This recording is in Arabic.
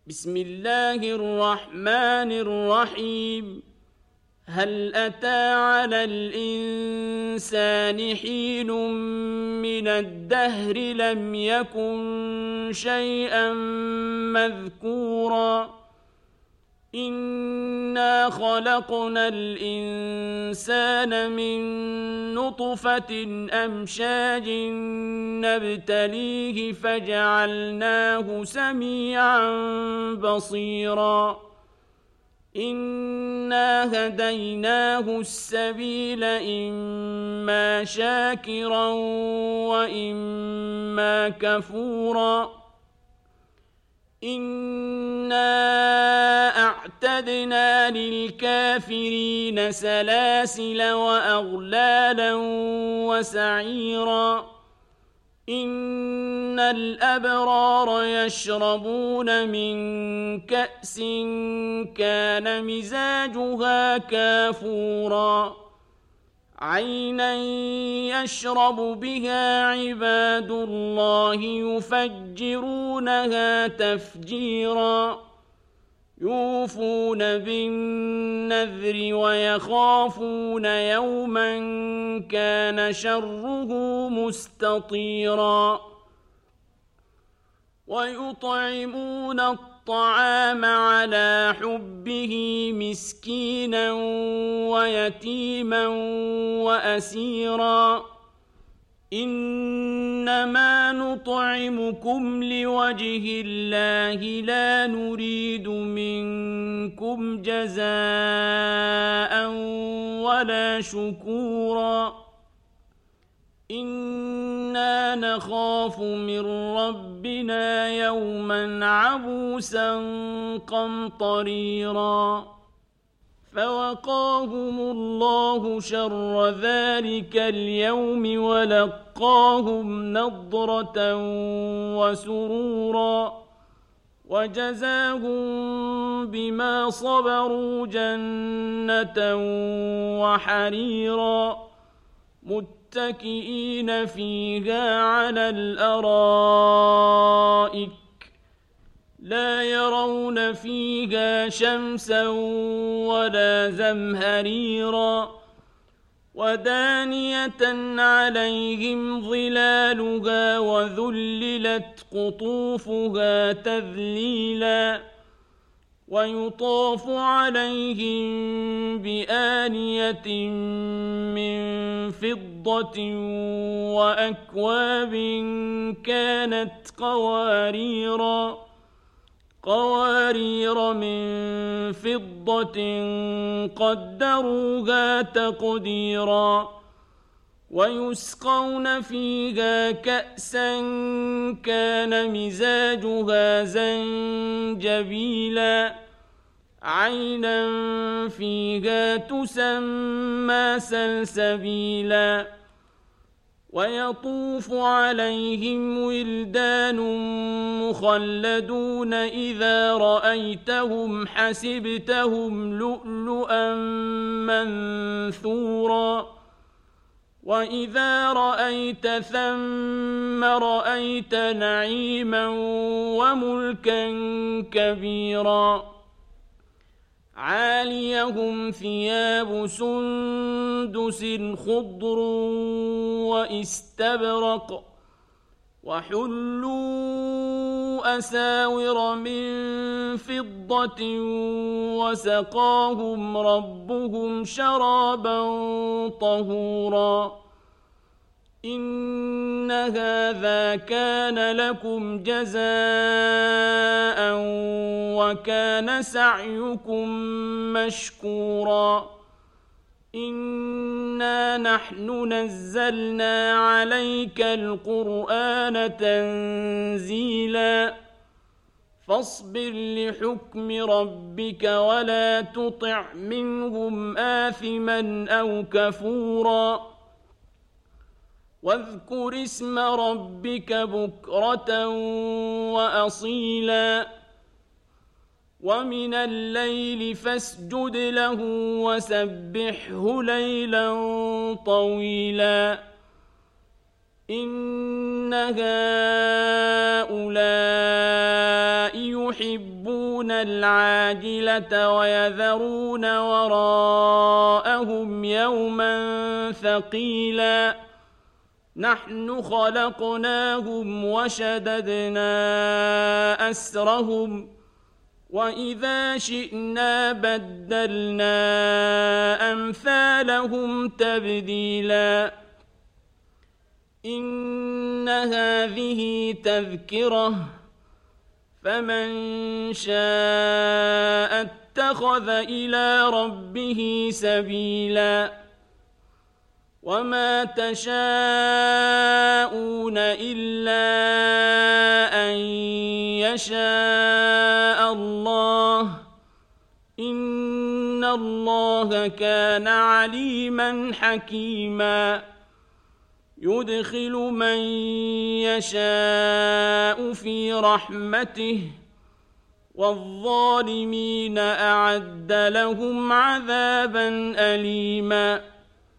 بسم الله الرحمن الرحيم. هل أتى على الإنسان حين من الدهر لم يكن شيئا مذكورا إنا خلقنا الإنسان من نطفة أمشاج نبتليه فجعلناه سميعا بصيرا إنا هديناه السبيل إما شاكرا وإما كفورا إنا أعتدنا للكافرين سلاسل وأغلالا وسعيرا إن الأبرار يشربون من كأس كان مزاجها كافورا عينا يشرب بها عباد الله يفجرونها تفجيرا يوفون بالنذر ويخافون يوما كان شره مستطيرا ويطعمون الطعام على حبه مسكينا ويتيما وأسيرا إنما نطعمكم لوجه الله لا نريد منكم جزاء ولا شكورا إنا نخاف من ربنا يوما عبوسا قمطريرا فوقاهم الله شر ذلك اليوم ولقاهم نضرة وسرورا وجزاهم بما صبروا جنة وحريرا متكئين فيها على الأرائك لا يرون فيها شمسا ولا زمهريرا ودانية عليهم ظلالها وذللت قطوفها تذليلا ويطاف عليهم بآنية من فضة وأكواب كانت قوارير من فضة قدروها تقديرا ويسقون فيها كأسا كان مزاجها زنجبيلا عينا فيها تسمى سلسبيلا ويطوف عليهم ولدان مخلدون إذا رأيتهم حسبتهم لؤلؤا منثورا وإذا رأيت ثم رأيت نعيما وملكا كبيرا عاليهم ثياب سندس خضر واستبرق وحلوا أساور من فضة وسقاهم ربهم شرابا طهورا إن هذا كان لكم جزاء وكان سعيكم مشكورا إنا نحن نزلنا عليك القرآن تنزيلا فاصبر لحكم ربك ولا تطع منهم آثما أو كفورا واذكر اسم ربك بكرة وأصيلا ومن الليل فاسجد له وسبحه ليلا طويلا إن هؤلاء يحبون العاجلة ويذرون وراءهم يوما ثقيلا نحن خلقناهم وشددنا أسرهم وإذا شئنا بدلنا أمثالهم تبديلا إن هذه تذكرة فمن شاء اتخذ إلى ربه سبيلا وما تشاءون إلا أن يشاء الله إن الله كان عليما حكيما يدخل من يشاء في رحمته والظالمين أعد لهم عذابا أليما